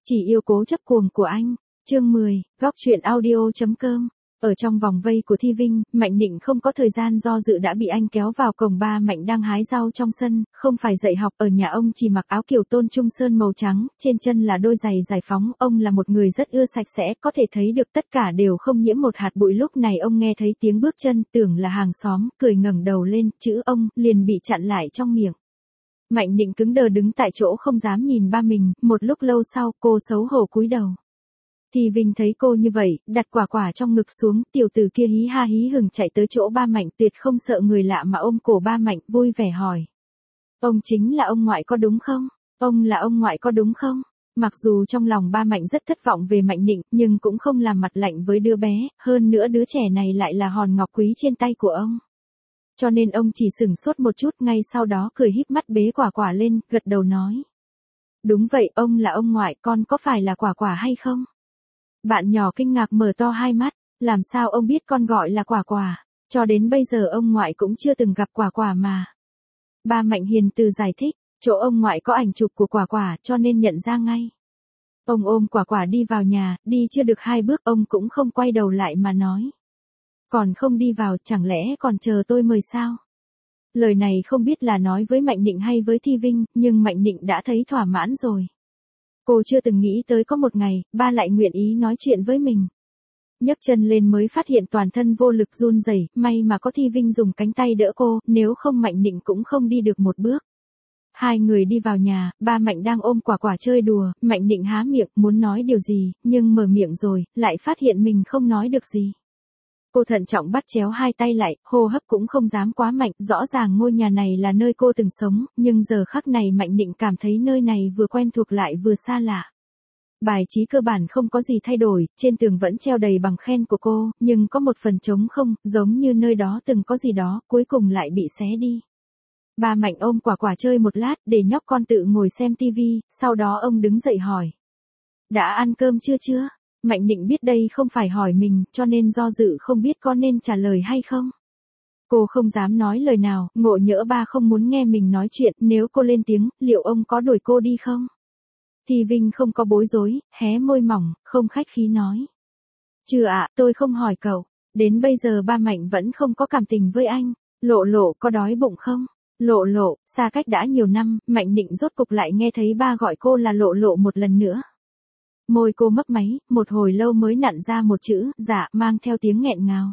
Chỉ yêu cố chấp cuồng của anh. Chương 10, góc truyện audio.com. Ở trong vòng vây của Thi Vinh, Mạnh Nịnh không có thời gian do dự đã bị anh kéo vào cổng. Ba Mạnh đang hái rau trong sân, không phải dạy học. Ở nhà ông chỉ mặc áo kiểu tôn trung sơn màu trắng, trên chân là đôi giày giải phóng. Ông là một người rất ưa sạch sẽ, có thể thấy được tất cả đều không nhiễm một hạt bụi. Lúc này ông nghe thấy tiếng bước chân, tưởng là hàng xóm, cười ngẩng đầu lên, chữ ông liền bị chặn lại trong miệng. Mạnh Nịnh cứng đờ đứng tại chỗ không dám nhìn ba mình. Một lúc lâu sau, cô xấu hổ cúi đầu. Thì Vinh thấy cô như vậy, đặt quả quả trong ngực xuống, tiểu tử kia hí ha hí hửng chạy tới chỗ ba Mạnh, tuyệt không sợ người lạ mà ôm cổ ba Mạnh, vui vẻ hỏi. Ông chính là ông ngoại có đúng không? Ông là ông ngoại có đúng không? Mặc dù trong lòng ba Mạnh rất thất vọng về Mạnh Nịnh, nhưng cũng không làm mặt lạnh với đứa bé, hơn nữa đứa trẻ này lại là hòn ngọc quý trên tay của ông. Cho nên ông chỉ sửng sốt một chút, ngay sau đó cười híp mắt bế quả quả lên, gật đầu nói. Đúng vậy, ông là ông ngoại, con có phải là quả quả hay không? Bạn nhỏ kinh ngạc mở to hai mắt, làm sao ông biết con gọi là quả quả, cho đến bây giờ ông ngoại cũng chưa từng gặp quả quả mà. Ba Mạnh hiền từ giải thích, chỗ ông ngoại có ảnh chụp của quả quả cho nên nhận ra ngay. Ông ôm quả quả đi vào nhà, đi chưa được 2 bước ông cũng không quay đầu lại mà nói. Còn không đi vào, chẳng lẽ còn chờ tôi mời sao? Lời này không biết là nói với Mạnh Nịnh hay với Thi Vinh, nhưng Mạnh Nịnh đã thấy thỏa mãn rồi. Cô chưa từng nghĩ tới có một ngày, ba lại nguyện ý nói chuyện với mình. Nhấc chân lên mới phát hiện toàn thân vô lực run rẩy, may mà có Thi Vinh dùng cánh tay đỡ cô, nếu không Mạnh Nịnh cũng không đi được một bước. Hai người đi vào nhà, ba Mạnh đang ôm quả quả chơi đùa, Mạnh Nịnh há miệng muốn nói điều gì, nhưng mở miệng rồi, lại phát hiện mình không nói được gì. Cô thận trọng bắt chéo hai tay lại, hô hấp cũng không dám quá mạnh, rõ ràng ngôi nhà này là nơi cô từng sống, nhưng giờ khắc này Mạnh Nịnh cảm thấy nơi này vừa quen thuộc lại vừa xa lạ. Bài trí cơ bản không có gì thay đổi, trên tường vẫn treo đầy bằng khen của cô, nhưng có một phần trống không, giống như nơi đó từng có gì đó, cuối cùng lại bị xé đi. Ba Mạnh ôm quả quả chơi một lát, để nhóc con tự ngồi xem tivi, sau đó ông đứng dậy hỏi. Đã ăn cơm chưa? Mạnh Nịnh biết đây không phải hỏi mình, cho nên do dự không biết có nên trả lời hay không. Cô không dám nói lời nào, ngộ nhỡ ba không muốn nghe mình nói chuyện, nếu cô lên tiếng, liệu ông có đuổi cô đi không? Thì Vinh không có bối rối, hé môi mỏng, không khách khí nói. Chưa ạ, tôi không hỏi cậu. Đến bây giờ ba Mạnh vẫn không có cảm tình với anh. Lộ Lộ có đói bụng không? Lộ Lộ, xa cách đã nhiều năm, Mạnh Nịnh rốt cục lại nghe thấy ba gọi cô là Lộ Lộ một lần nữa. Môi cô mấp máy, một hồi lâu mới nặn ra một chữ, dạ, mang theo tiếng nghẹn ngào.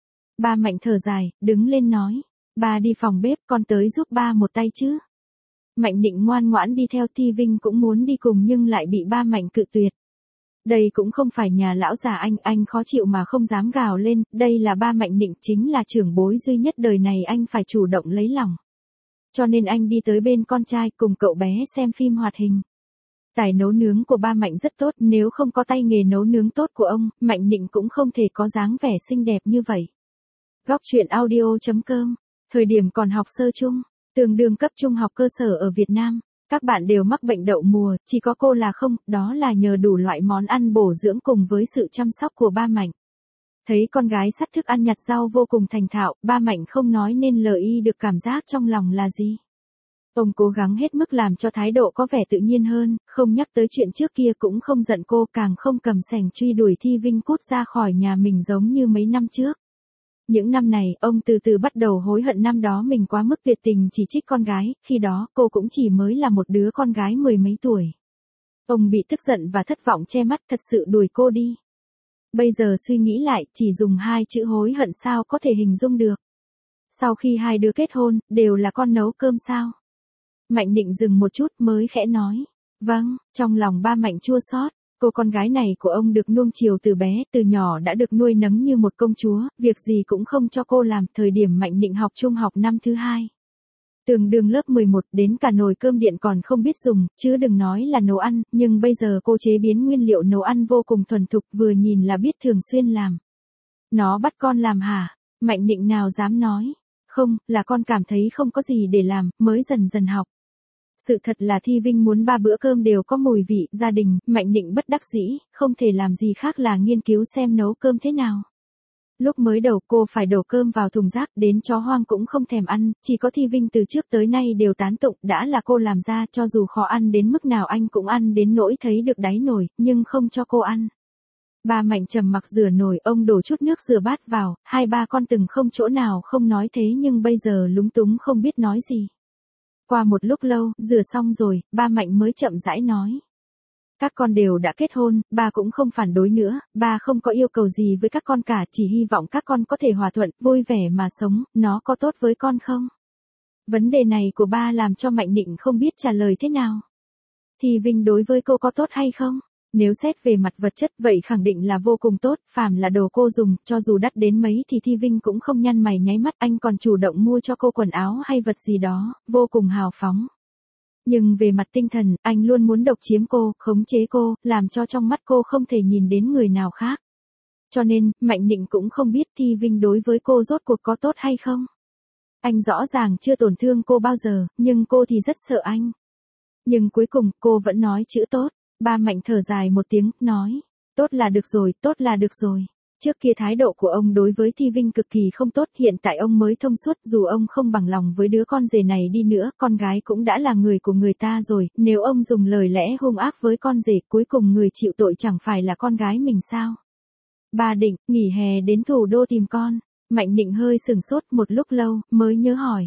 Ba Mạnh thở dài, đứng lên nói. Ba đi phòng bếp, con tới giúp ba một tay chứ. Mạnh Nịnh ngoan ngoãn đi theo. Thi Vinh cũng muốn đi cùng nhưng lại bị ba Mạnh cự tuyệt. Đây cũng không phải nhà lão già anh khó chịu mà không dám gào lên, đây là ba Mạnh Nịnh, chính là trưởng bối duy nhất đời này anh phải chủ động lấy lòng. Cho nên anh đi tới bên con trai cùng cậu bé xem phim hoạt hình. Tài nấu nướng của ba Mạnh rất tốt, nếu không có tay nghề nấu nướng tốt của ông, Mạnh Nịnh cũng không thể có dáng vẻ xinh đẹp như vậy. Góc truyện audio.com. Thời điểm còn học sơ trung, tương đương cấp trung học cơ sở ở Việt Nam, các bạn đều mắc bệnh đậu mùa, chỉ có cô là không, đó là nhờ đủ loại món ăn bổ dưỡng cùng với sự chăm sóc của ba Mạnh. Thấy con gái xắt thức ăn nhặt rau vô cùng thành thạo, ba Mạnh không nói nên lời được cảm giác trong lòng là gì. Ông cố gắng hết mức làm cho thái độ có vẻ tự nhiên hơn, không nhắc tới chuyện trước kia cũng không giận cô, càng không cầm xẻng truy đuổi Thi Vinh cút ra khỏi nhà mình giống như mấy năm trước. Những năm này, ông từ từ bắt đầu hối hận năm đó mình quá mức tuyệt tình chỉ trích con gái, khi đó cô cũng chỉ mới là một đứa con gái 10 mấy tuổi. Ông bị tức giận và thất vọng che mắt, thật sự đuổi cô đi. Bây giờ suy nghĩ lại, chỉ dùng 2 chữ hối hận sao có thể hình dung được. Sau khi hai đứa kết hôn, đều là con nấu cơm sao? Mạnh Nịnh dừng một chút mới khẽ nói. Vâng, trong lòng ba Mạnh chua xót. Cô con gái này của ông được nuông chiều từ bé, từ nhỏ đã được nuôi nấng như một công chúa, việc gì cũng không cho cô làm. Thời điểm Mạnh Nịnh học trung học năm thứ 2. Tương đương lớp 11, đến cả nồi cơm điện còn không biết dùng, chứ đừng nói là nấu ăn, nhưng bây giờ cô chế biến nguyên liệu nấu ăn vô cùng thuần thục, vừa nhìn là biết thường xuyên làm. Nó bắt con làm hả? Mạnh Nịnh nào dám nói. Không, là con cảm thấy không có gì để làm, mới dần dần học. Sự thật là Thi Vinh muốn 3 bữa cơm đều có mùi vị, gia đình, Mạnh Nịnh bất đắc dĩ, không thể làm gì khác là nghiên cứu xem nấu cơm thế nào. Lúc mới đầu cô phải đổ cơm vào thùng rác, đến chó hoang cũng không thèm ăn, chỉ có Thi Vinh từ trước tới nay đều tán tụng, đã là cô làm ra, cho dù khó ăn đến mức nào anh cũng ăn đến nỗi thấy được đáy nồi, nhưng không cho cô ăn. Ba Mạnh trầm mặc rửa nồi, ông đổ chút nước rửa bát vào, hai ba con từng không chỗ nào không nói thế nhưng bây giờ lúng túng không biết nói gì. Qua một lúc lâu, rửa xong rồi, ba Mạnh mới chậm rãi nói. Các con đều đã kết hôn, ba cũng không phản đối nữa, ba không có yêu cầu gì với các con cả, chỉ hy vọng các con có thể hòa thuận, vui vẻ mà sống, nó có tốt với con không? Vấn đề này của ba làm cho Mạnh Nịnh không biết trả lời thế nào. Thì Vinh đối với cô có tốt hay không? Nếu xét về mặt vật chất vậy khẳng định là vô cùng tốt, phàm là đồ cô dùng, cho dù đắt đến mấy thì Thi Vinh cũng không nhăn mày nháy mắt, anh còn chủ động mua cho cô quần áo hay vật gì đó, vô cùng hào phóng. Nhưng về mặt tinh thần, anh luôn muốn độc chiếm cô, khống chế cô, làm cho trong mắt cô không thể nhìn đến người nào khác. Cho nên, Mạnh Nịnh cũng không biết Thi Vinh đối với cô rốt cuộc có tốt hay không. Anh rõ ràng chưa tổn thương cô bao giờ, nhưng cô thì rất sợ anh. Nhưng cuối cùng, cô vẫn nói chữ tốt. Ba Mạnh thở dài một tiếng, nói, tốt là được rồi, tốt là được rồi. Trước kia thái độ của ông đối với Thi Vinh cực kỳ không tốt, hiện tại ông mới thông suốt, dù ông không bằng lòng với đứa con rể này đi nữa, con gái cũng đã là người của người ta rồi, nếu ông dùng lời lẽ hung ác với con rể, cuối cùng người chịu tội chẳng phải là con gái mình sao? Bà định, nghỉ hè đến thủ đô tìm con. Mạnh Nịnh hơi sửng sốt một lúc lâu, mới nhớ hỏi.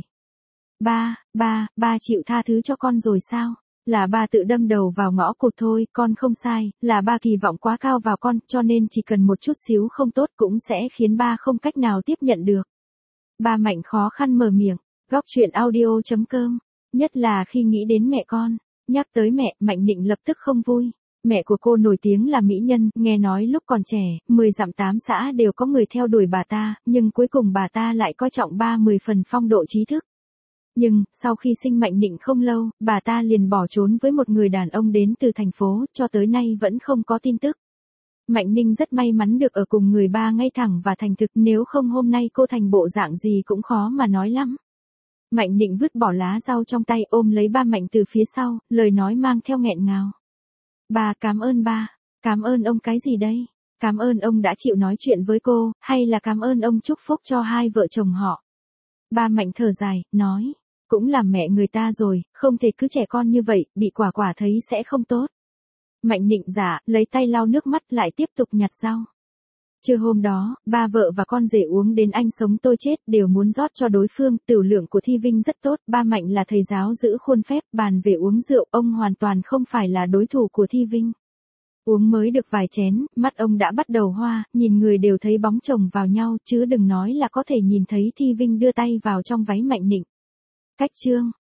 Ba chịu tha thứ cho con rồi sao? Là ba tự đâm đầu vào ngõ cụt thôi, con không sai, là ba kỳ vọng quá cao vào con, cho nên chỉ cần một chút xíu không tốt cũng sẽ khiến ba không cách nào tiếp nhận được. Ba Mạnh khó khăn mở miệng, góc truyện audio.com, nhất là khi nghĩ đến mẹ con. Nhắc tới mẹ, Mạnh Nịnh lập tức không vui. Mẹ của cô nổi tiếng là mỹ nhân, nghe nói lúc còn trẻ, 10 dặm 8 xã đều có người theo đuổi bà ta, nhưng cuối cùng bà ta lại coi trọng 30 phần phong độ trí thức. Nhưng, sau khi sinh Mạnh Nịnh không lâu, bà ta liền bỏ trốn với một người đàn ông đến từ thành phố, cho tới nay vẫn không có tin tức. Mạnh Ninh rất may mắn được ở cùng người ba ngay thẳng và thành thực, nếu không hôm nay cô thành bộ dạng gì cũng khó mà nói lắm. Mạnh Nịnh vứt bỏ lá rau trong tay, ôm lấy ba Mạnh từ phía sau, lời nói mang theo nghẹn ngào. Ba, cảm ơn ba. Cảm ơn ông cái gì đây? Cảm ơn ông đã chịu nói chuyện với cô, hay là cảm ơn ông chúc phúc cho hai vợ chồng họ? Ba Mạnh thở dài, nói. Cũng làm mẹ người ta rồi, không thể cứ trẻ con như vậy, bị quả quả thấy sẽ không tốt. Mạnh Nịnh dạ, lấy tay lau nước mắt lại tiếp tục nhặt rau. Trưa hôm đó, ba vợ và con rể uống đến anh sống tôi chết, đều muốn rót cho đối phương, tửu lượng của Thi Vinh rất tốt, ba Mạnh là thầy giáo giữ khuôn phép, bàn về uống rượu, ông hoàn toàn không phải là đối thủ của Thi Vinh. Uống mới được vài chén, mắt ông đã bắt đầu hoa, nhìn người đều thấy bóng chồng vào nhau, chứ đừng nói là có thể nhìn thấy Thi Vinh đưa tay vào trong váy Mạnh Nịnh. Cách chương